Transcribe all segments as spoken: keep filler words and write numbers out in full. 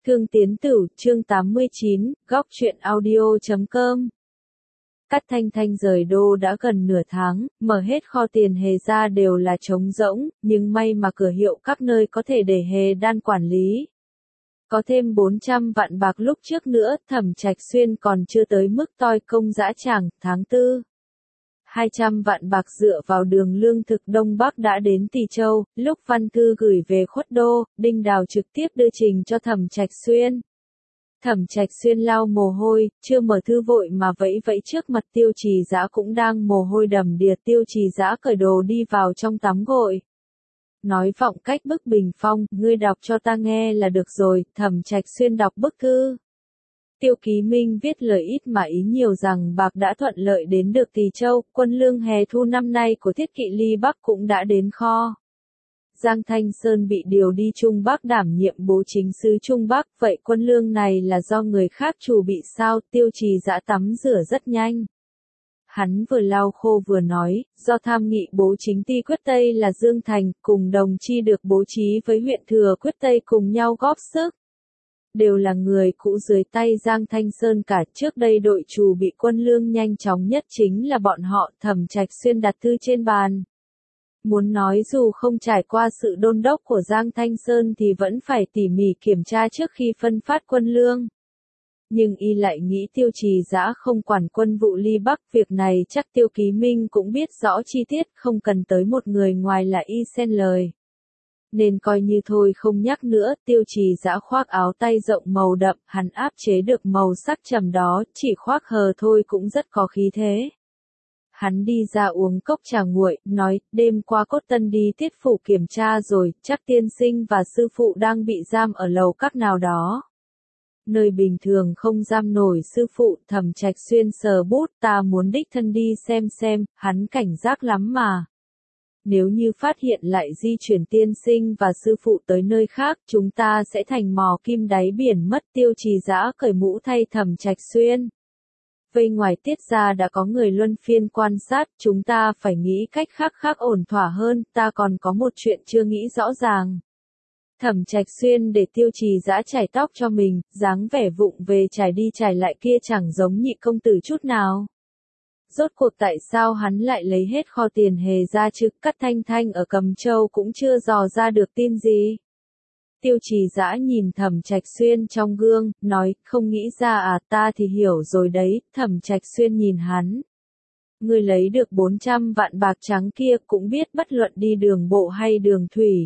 Thương Tiến Tửu, chương tám mươi chín, góc truyện audio chấm com. Cát Thanh Thanh rời đô đã gần nửa tháng, mở hết kho tiền Hề ra đều là trống rỗng, nhưng may mà cửa hiệu các nơi có thể để Hề Đan quản lý. Có thêm bốn trăm vạn bạc lúc trước nữa, Thẩm Trạch Xuyên còn chưa tới mức toi công dã tràng, tháng tư. hai trăm vạn bạc dựa vào đường lương thực Đông Bắc đã đến Tỳ Châu, lúc văn thư gửi về Khuất Đô, Đinh Đào trực tiếp đưa trình cho Thẩm Trạch Xuyên. Thẩm Trạch Xuyên lau mồ hôi, chưa mở thư vội mà vẫy vẫy trước mặt Tiêu Trì Dã cũng đang mồ hôi đầm đìa. Tiêu Trì Dã cởi đồ đi vào trong tắm gội. Nói vọng cách bức bình phong, ngươi đọc cho ta nghe là được rồi. Thẩm Trạch Xuyên đọc bức thư. Tiêu Ký Minh viết lời ít mà ý nhiều rằng bạc đã thuận lợi đến được Tỳ Châu, quân lương hè thu năm nay của Thiết Kỵ Ly Bắc cũng đã đến kho. Giang Thanh Sơn bị điều đi Trung Bắc đảm nhiệm bố chính sứ Trung Bắc, vậy quân lương này là do người khác chủ bị sao? Tiêu Trì Dã tắm rửa rất nhanh. Hắn vừa lau khô vừa nói, do tham nghị bố chính ty Quyết Tây là Dương Thành, cùng đồng chi được bố trí với huyện Thừa Quyết Tây cùng nhau góp sức. Đều là người cũ dưới tay Giang Thanh Sơn cả. Trước đây đội chủ bị quân lương nhanh chóng nhất chính là bọn họ. Thẩm Trạch Xuyên đặt thư trên bàn. Muốn nói dù không trải qua sự đôn đốc của Giang Thanh Sơn thì vẫn phải tỉ mỉ kiểm tra trước khi phân phát quân lương. Nhưng y lại nghĩ Tiêu Trì Dã không quản quân vụ Ly Bắc, việc này chắc Tiêu Ký Minh cũng biết rõ chi tiết, không cần tới một người ngoài là y xen lời. Nên coi như thôi không nhắc nữa. Tiêu Trì Dã khoác áo tay rộng màu đậm, hắn áp chế được màu sắc trầm đó, chỉ khoác hờ thôi cũng rất có khí thế. Hắn đi ra uống cốc trà nguội, nói, đêm qua Cốt Tân đi Tiết phủ kiểm tra rồi, chắc tiên sinh và sư phụ đang bị giam ở lầu các nào đó. Nơi bình thường không giam nổi sư phụ. Thẩm Trạch Xuyên sờ bút, ta muốn đích thân đi xem xem, hắn cảnh giác lắm mà. Nếu như phát hiện lại di chuyển tiên sinh và sư phụ tới nơi khác, chúng ta sẽ thành mò kim đáy biển mất. Tiêu Trì Dã cởi mũ thay Thẩm Trạch Xuyên. Vây ngoài Tiết ra đã có người luân phiên quan sát, chúng ta phải nghĩ cách khác khác ổn thỏa hơn, ta còn có một chuyện chưa nghĩ rõ ràng. Thẩm Trạch Xuyên để Tiêu Trì Dã chải tóc cho mình, dáng vẻ vụng về trải đi trải lại kia chẳng giống Nhị công tử chút nào. Rốt cuộc tại sao hắn lại lấy hết kho tiền Hề ra chứ? Cát Thanh Thanh ở Cầm Châu cũng chưa dò ra được tin gì. Tiêu Trì Dã nhìn Thẩm Trạch Xuyên trong gương, nói, không nghĩ ra à? Ta thì hiểu rồi đấy. Thẩm Trạch Xuyên nhìn hắn. Ngươi lấy được bốn trăm vạn bạc trắng kia cũng biết bất luận đi đường bộ hay đường thủy.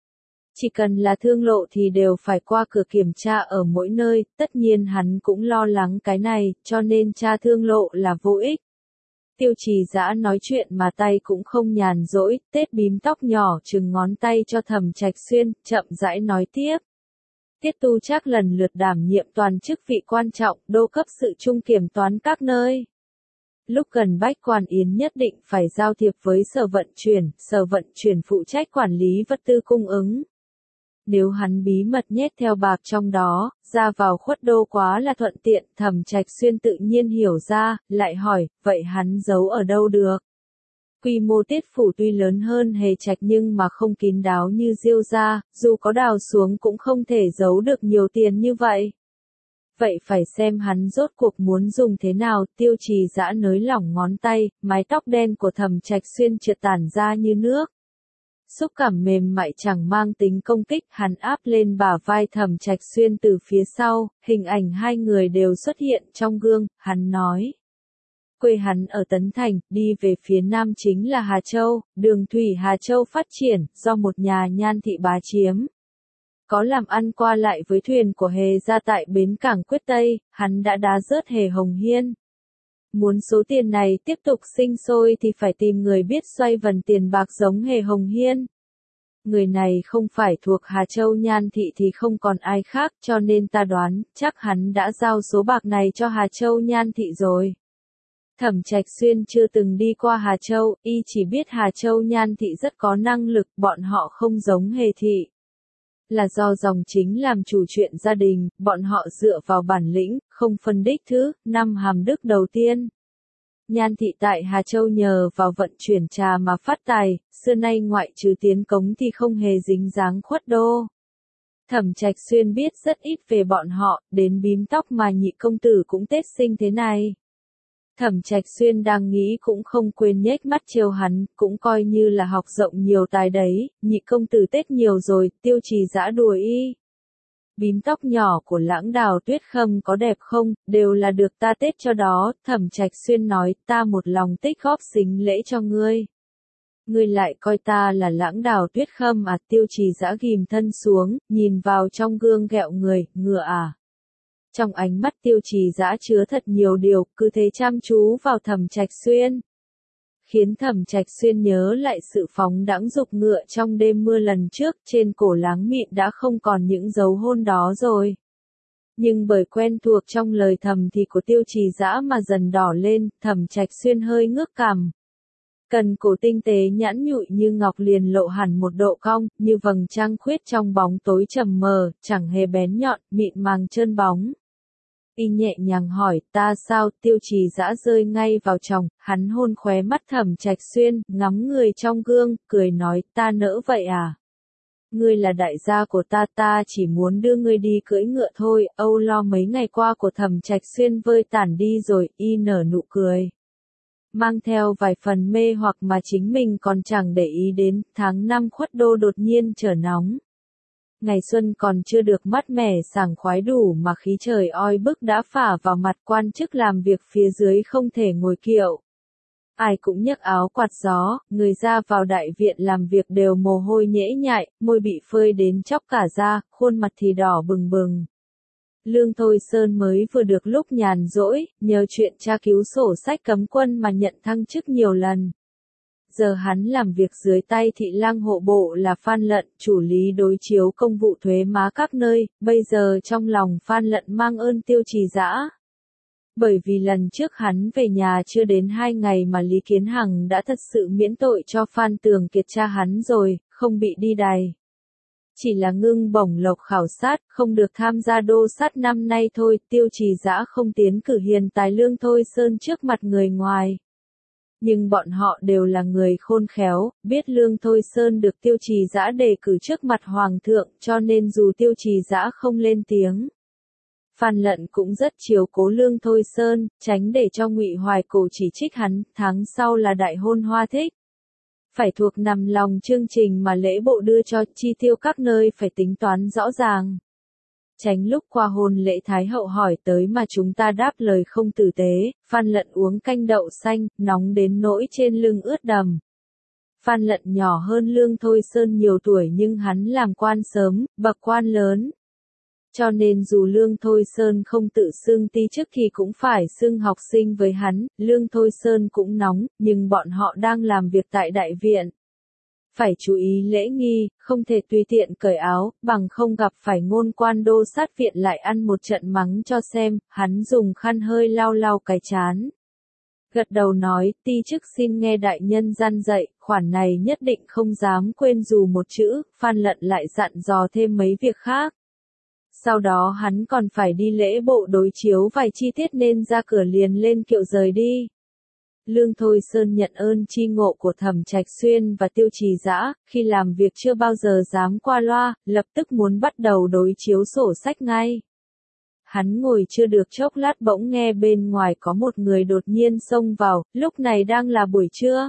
Chỉ cần là thương lộ thì đều phải qua cửa kiểm tra ở mỗi nơi, tất nhiên hắn cũng lo lắng cái này, cho nên tra thương lộ là vô ích. Tiêu Trì Dã nói chuyện mà tay cũng không nhàn rỗi, tết bím tóc nhỏ chừng ngón tay cho Thẩm Trạch Xuyên, chậm rãi nói tiếp. Tiết Tu chắc lần lượt đảm nhiệm toàn chức vị quan trọng, đô cấp sự trung kiểm toán các nơi. Lúc gần Bách Quan Yến nhất định phải giao thiệp với Sở Vận Chuyển, Sở Vận Chuyển phụ trách quản lý vật tư cung ứng. Nếu hắn bí mật nhét theo bạc trong đó, ra vào Khuất Đô quá là thuận tiện. Thẩm Trạch Xuyên tự nhiên hiểu ra, lại hỏi, vậy hắn giấu ở đâu được? Quy mô Tiết phủ tuy lớn hơn Hề Trạch nhưng mà không kín đáo như Diêu gia, dù có đào xuống cũng không thể giấu được nhiều tiền như vậy. Vậy phải xem hắn rốt cuộc muốn dùng thế nào. Tiêu Trì Dã nới lỏng ngón tay, mái tóc đen của Thẩm Trạch Xuyên trượt tản ra như nước. Xúc cảm mềm mại chẳng mang tính công kích, hắn áp lên bả vai Thẩm Trạch Xuyên từ phía sau, hình ảnh hai người đều xuất hiện trong gương. Hắn nói, quê hắn ở Tấn Thành, đi về phía nam chính là Hà Châu, đường thủy Hà Châu phát triển, do một nhà Nhan thị bá chiếm. Có làm ăn qua lại với thuyền của Hề ra tại bến cảng Quyết Tây, hắn đã đá rớt Hề Hồng Hiên. Muốn số tiền này tiếp tục sinh sôi thì phải tìm người biết xoay vần tiền bạc giống Hề Hồng Hiên. Người này không phải thuộc Hà Châu Nhan thị thì không còn ai khác, cho nên ta đoán, chắc hắn đã giao số bạc này cho Hà Châu Nhan thị rồi. Thẩm Trạch Xuyên chưa từng đi qua Hà Châu, y chỉ biết Hà Châu Nhan thị rất có năng lực, bọn họ không giống Hề thị. Là do dòng chính làm chủ chuyện gia đình, bọn họ dựa vào bản lĩnh, không phân đích thứ, năm hàm đức đầu tiên. Nhan thị tại Hà Châu nhờ vào vận chuyển trà mà phát tài, xưa nay ngoại trừ tiến cống thì không hề dính dáng Khuất Đô. Thẩm Trạch Xuyên biết rất ít về bọn họ, đến bím tóc mà nhị công tử cũng Tết sinh thế này. Thẩm Trạch Xuyên đang nghĩ cũng không quên nhếch mắt trêu hắn, cũng coi như là học rộng nhiều tài đấy, nhị công tử Tết nhiều rồi, Tiêu Trì Dã đùa y. Bím tóc nhỏ của Lãng Đào Tuyết Khâm có đẹp không, đều là được ta Tết cho đó, Thẩm Trạch Xuyên nói, ta một lòng tích góp xính lễ cho ngươi. Ngươi lại coi ta là Lãng Đào Tuyết Khâm à? Tiêu Trì Dã ghim thân xuống, nhìn vào trong gương ghẹo người, ngựa à. Trong ánh mắt Tiêu Trì Dã chứa thật nhiều điều, cứ thế chăm chú vào Thẩm Trạch Xuyên. Khiến Thẩm Trạch Xuyên nhớ lại sự phóng đãng dục ngựa trong đêm mưa lần trước, trên cổ Láng Mịn đã không còn những dấu hôn đó rồi. Nhưng bởi quen thuộc trong lời thầm thì của Tiêu Trì Dã mà dần đỏ lên, Thẩm Trạch Xuyên hơi ngước cằm. Cần cổ tinh tế nhẵn nhụi như ngọc liền lộ hẳn một độ cong, như vầng trăng khuyết trong bóng tối trầm mờ, chẳng hề bén nhọn, mịn màng trơn bóng. Y nhẹ nhàng hỏi, ta sao? Tiêu Trì Dã rơi ngay vào chồng, hắn hôn khóe mắt Thẩm Trạch Xuyên, ngắm người trong gương, cười nói, ta nỡ vậy à? Ngươi là đại gia của ta, ta chỉ muốn đưa ngươi đi cưỡi ngựa thôi. Âu lo mấy ngày qua của Thẩm Trạch Xuyên vơi tản đi rồi, y nở nụ cười. Mang theo vài phần mê hoặc mà chính mình còn chẳng để ý đến, tháng năm Khuất Đô đột nhiên trở nóng. Ngày xuân còn chưa được mát mẻ sảng khoái đủ mà khí trời oi bức đã phả vào mặt, quan chức làm việc phía dưới không thể ngồi kiệu. Ai cũng nhấc áo quạt gió, người ra vào đại viện làm việc đều mồ hôi nhễ nhại, môi bị phơi đến chóc cả da, khuôn mặt thì đỏ bừng bừng. Lương Thôi Sơn mới vừa được lúc nhàn rỗi, nhờ chuyện tra cứu sổ sách cấm quân mà nhận thăng chức nhiều lần. Giờ hắn làm việc dưới tay thị lang hộ bộ là Phan Lận, chủ lý đối chiếu công vụ thuế má các nơi, bây giờ trong lòng Phan Lận mang ơn Tiêu Trì Dã. Bởi vì lần trước hắn về nhà chưa đến hai ngày mà Lý Kiến Hằng đã thật sự miễn tội cho Phan Tường Kiệt cha hắn rồi, không bị đi đày. Chỉ là ngưng bổng lộc khảo sát, không được tham gia đô sát năm nay thôi, Tiêu Trì Dã không tiến cử hiền tài Lương Thôi Sơn trước mặt người ngoài. Nhưng bọn họ đều là người khôn khéo, biết Lương Thôi Sơn được Tiêu Trì Dã đề cử trước mặt Hoàng thượng, cho nên dù Tiêu Trì Dã không lên tiếng. Phan Lận cũng rất chiếu cố Lương Thôi Sơn, tránh để cho Ngụy Hoài Cổ chỉ trích hắn, tháng sau là đại hôn Hoa Thích. Phải thuộc nằm lòng chương trình mà lễ bộ đưa cho, chi tiêu các nơi phải tính toán rõ ràng. Tránh lúc qua hôn lễ Thái hậu hỏi tới mà chúng ta đáp lời không tử tế, Phan Lận uống canh đậu xanh, nóng đến nỗi trên lưng ướt đầm. Phan Lận nhỏ hơn Lương Thôi Sơn nhiều tuổi nhưng hắn làm quan sớm, bậc quan lớn. Cho nên dù Lương Thôi Sơn không tự xưng ti chức thì cũng phải xưng học sinh với hắn, Lương Thôi Sơn cũng nóng, nhưng bọn họ đang làm việc tại đại viện. Phải chú ý lễ nghi, không thể tùy tiện cởi áo, bằng không gặp phải ngôn quan đô sát viện lại ăn một trận mắng cho xem, hắn dùng khăn hơi lau lau cái chán. Gật đầu nói, ti chức xin nghe đại nhân gian dạy, khoản này nhất định không dám quên dù một chữ, Phan Lận lại dặn dò thêm mấy việc khác. Sau đó hắn còn phải đi lễ bộ đối chiếu vài chi tiết nên ra cửa liền lên kiệu rời đi. Lương Thôi Sơn nhận ơn chi ngộ của Thẩm Trạch Xuyên và Tiêu Trì Dã, khi làm việc chưa bao giờ dám qua loa, lập tức muốn bắt đầu đối chiếu sổ sách ngay. Hắn ngồi chưa được chốc lát bỗng nghe bên ngoài có một người đột nhiên xông vào, lúc này đang là buổi trưa.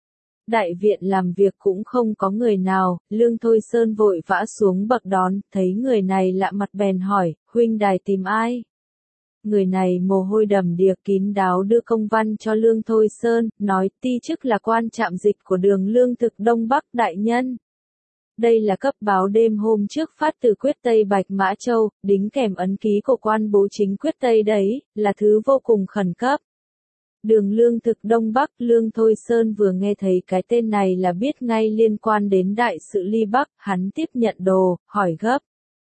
Đại viện làm việc cũng không có người nào, Lương Thôi Sơn vội vã xuống bậc đón, thấy người này lạ mặt bèn hỏi, huynh đài tìm ai? Người này mồ hôi đầm đìa kín đáo đưa công văn cho Lương Thôi Sơn, nói ti chức là quan trạm dịch của đường lương thực Đông Bắc đại nhân. Đây là cấp báo đêm hôm trước phát từ Quyết Tây Bạch Mã Châu, đính kèm ấn ký của quan bố chính Quyết Tây đấy, là thứ vô cùng khẩn cấp. Đường lương thực Đông Bắc, Lương Thôi Sơn vừa nghe thấy cái tên này là biết ngay liên quan đến đại sự Ly Bắc, hắn tiếp nhận đồ, hỏi gấp.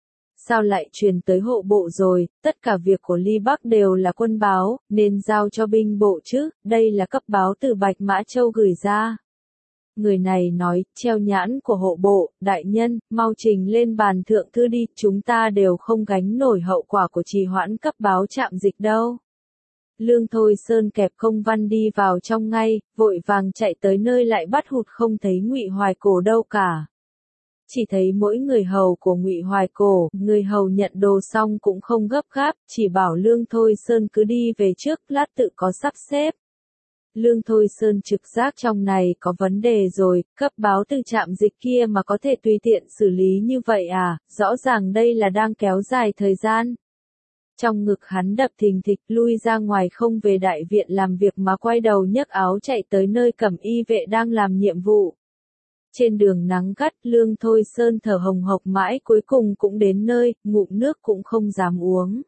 Sao lại truyền tới hộ bộ rồi, tất cả việc của Ly Bắc đều là quân báo, nên giao cho binh bộ chứ, đây là cấp báo từ Bạch Mã Châu gửi ra. Người này nói, treo nhãn của hộ bộ, đại nhân, mau trình lên bàn thượng thư đi, chúng ta đều không gánh nổi hậu quả của trì hoãn cấp báo trạm dịch đâu. Lương Thôi Sơn kẹp công văn đi vào trong ngay, vội vàng chạy tới nơi lại bắt hụt không thấy Ngụy Hoài Cổ đâu cả. Chỉ thấy mỗi người hầu của Ngụy Hoài Cổ, người hầu nhận đồ xong cũng không gấp gáp, chỉ bảo Lương Thôi Sơn cứ đi về trước, lát tự có sắp xếp. Lương Thôi Sơn trực giác trong này có vấn đề rồi, cấp báo từ trạm dịch kia mà có thể tùy tiện xử lý như vậy à, rõ ràng đây là đang kéo dài thời gian. Trong ngực hắn đập thình thịch, lui ra ngoài không về đại viện làm việc mà quay đầu nhấc áo chạy tới nơi cẩm y vệ đang làm nhiệm vụ. Trên đường nắng gắt, Lương Thôi Sơn thở hồng hộc mãi cuối cùng cũng đến nơi, ngụm nước cũng không dám uống.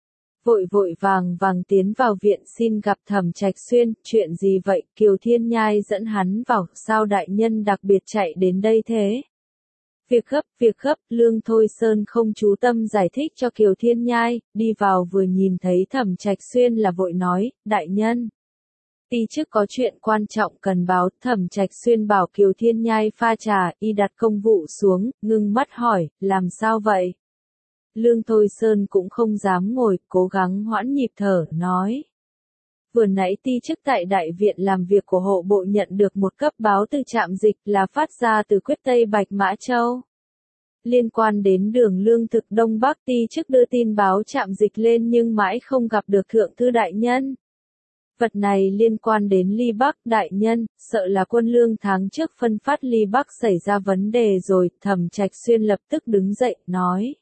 Vội vội vàng vàng tiến vào viện xin gặp Thẩm Trạch Xuyên, chuyện gì vậy, Kiều Thiên Nhai dẫn hắn vào, sao đại nhân đặc biệt chạy đến đây thế? Việc gấp, việc gấp, Lương Thôi Sơn không chú tâm giải thích cho Kiều Thiên Nhai, đi vào vừa nhìn thấy Thẩm Trạch Xuyên là vội nói, đại nhân. Ti chức có chuyện quan trọng cần báo, Thẩm Trạch Xuyên bảo Kiều Thiên Nhai pha trà, y đặt công vụ xuống, ngưng mắt hỏi, làm sao vậy? Lương Thôi Sơn cũng không dám ngồi, cố gắng hoãn nhịp thở, nói. Vừa nãy ti chức tại đại viện làm việc của hộ bộ nhận được một cấp báo từ trạm dịch là phát ra từ quyết Tây Bạch Mã Châu. Liên quan đến đường lương thực Đông Bắc, ti chức đưa tin báo trạm dịch lên nhưng mãi không gặp được thượng thư đại nhân. Vật này liên quan đến Ly Bắc đại nhân, sợ là quân lương tháng trước phân phát Ly Bắc xảy ra vấn đề rồi, Thẩm Trạch Xuyên lập tức đứng dậy, nói.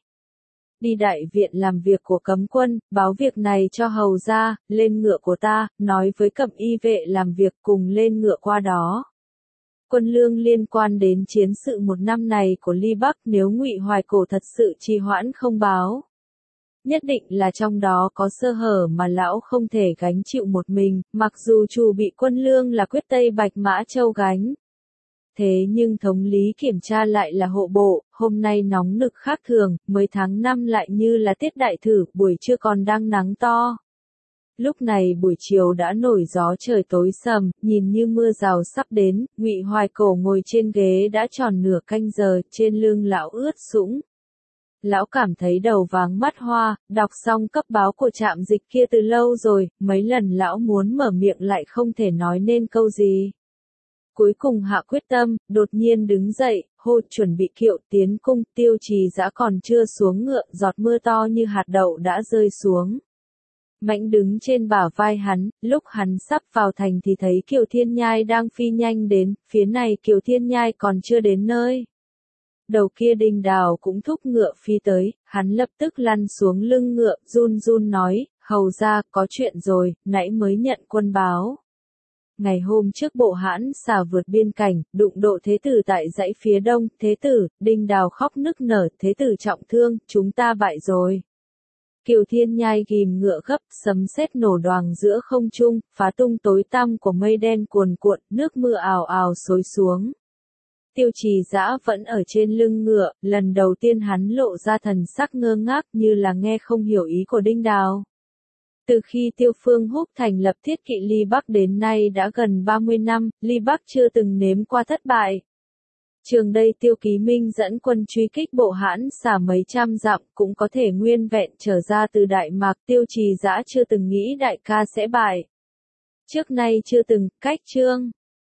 Đi đại viện làm việc của cấm quân, báo việc này cho hầu ra, lên ngựa của ta, nói với cẩm y vệ làm việc cùng lên ngựa qua đó. Quân lương liên quan đến chiến sự một năm này của Ly Bắc nếu Ngụy Hoài Cổ thật sự trì hoãn không báo. Nhất định là trong đó có sơ hở mà lão không thể gánh chịu một mình, mặc dù chủ bị quân lương là quyết Tây Bạch Mã Châu gánh. Thế nhưng thống lý kiểm tra lại là hộ bộ, hôm nay nóng nực khác thường, mới tháng năm lại như là tiết đại thử, buổi trưa còn đang nắng to. Lúc này buổi chiều đã nổi gió trời tối sầm, nhìn như mưa rào sắp đến, Ngụy Hoài Cổ ngồi trên ghế đã tròn nửa canh giờ, trên lưng lão ướt sũng. Lão cảm thấy đầu váng mắt hoa, đọc xong cấp báo của trạm dịch kia từ lâu rồi, mấy lần lão muốn mở miệng lại không thể nói nên câu gì. Cuối cùng hạ quyết tâm, đột nhiên đứng dậy, hô chuẩn bị kiệu tiến cung, Tiêu Trì Dã còn chưa xuống ngựa, giọt mưa to như hạt đậu đã rơi xuống. Mãnh đứng trên bả vai hắn, lúc hắn sắp vào thành thì thấy Kiều Thiên Nhai đang phi nhanh đến, phía này Kiều Thiên Nhai còn chưa đến nơi. Đầu kia Đinh Đào cũng thúc ngựa phi tới, hắn lập tức lăn xuống lưng ngựa, run run nói, hầu ra, có chuyện rồi, nãy mới nhận quân báo. Ngày hôm trước bộ hãn xà vượt biên cảnh, đụng độ thế tử tại dãy phía đông, thế tử, Đinh Đào khóc nức nở, thế tử trọng thương, chúng ta bại rồi. Kiều Thiên Nhai ghim ngựa gấp, sấm sét nổ đoàng giữa không trung, phá tung tối tăm của mây đen cuồn cuộn, nước mưa ào ào xối xuống. Tiêu Trì Dã vẫn ở trên lưng ngựa, lần đầu tiên hắn lộ ra thần sắc ngơ ngác như là nghe không hiểu ý của Đinh Đào. Từ khi Tiêu Phương Húc thành lập thiết kỵ Ly Bắc đến nay đã gần ba mươi năm, Ly Bắc chưa từng nếm qua thất bại. Trường đây Tiêu Ký Minh dẫn quân truy kích bộ hãn xả mấy trăm dặm cũng có thể nguyên vẹn trở ra từ Đại Mạc, Tiêu Trì Dã chưa từng nghĩ đại ca sẽ bại. Trước nay chưa từng, cách chương.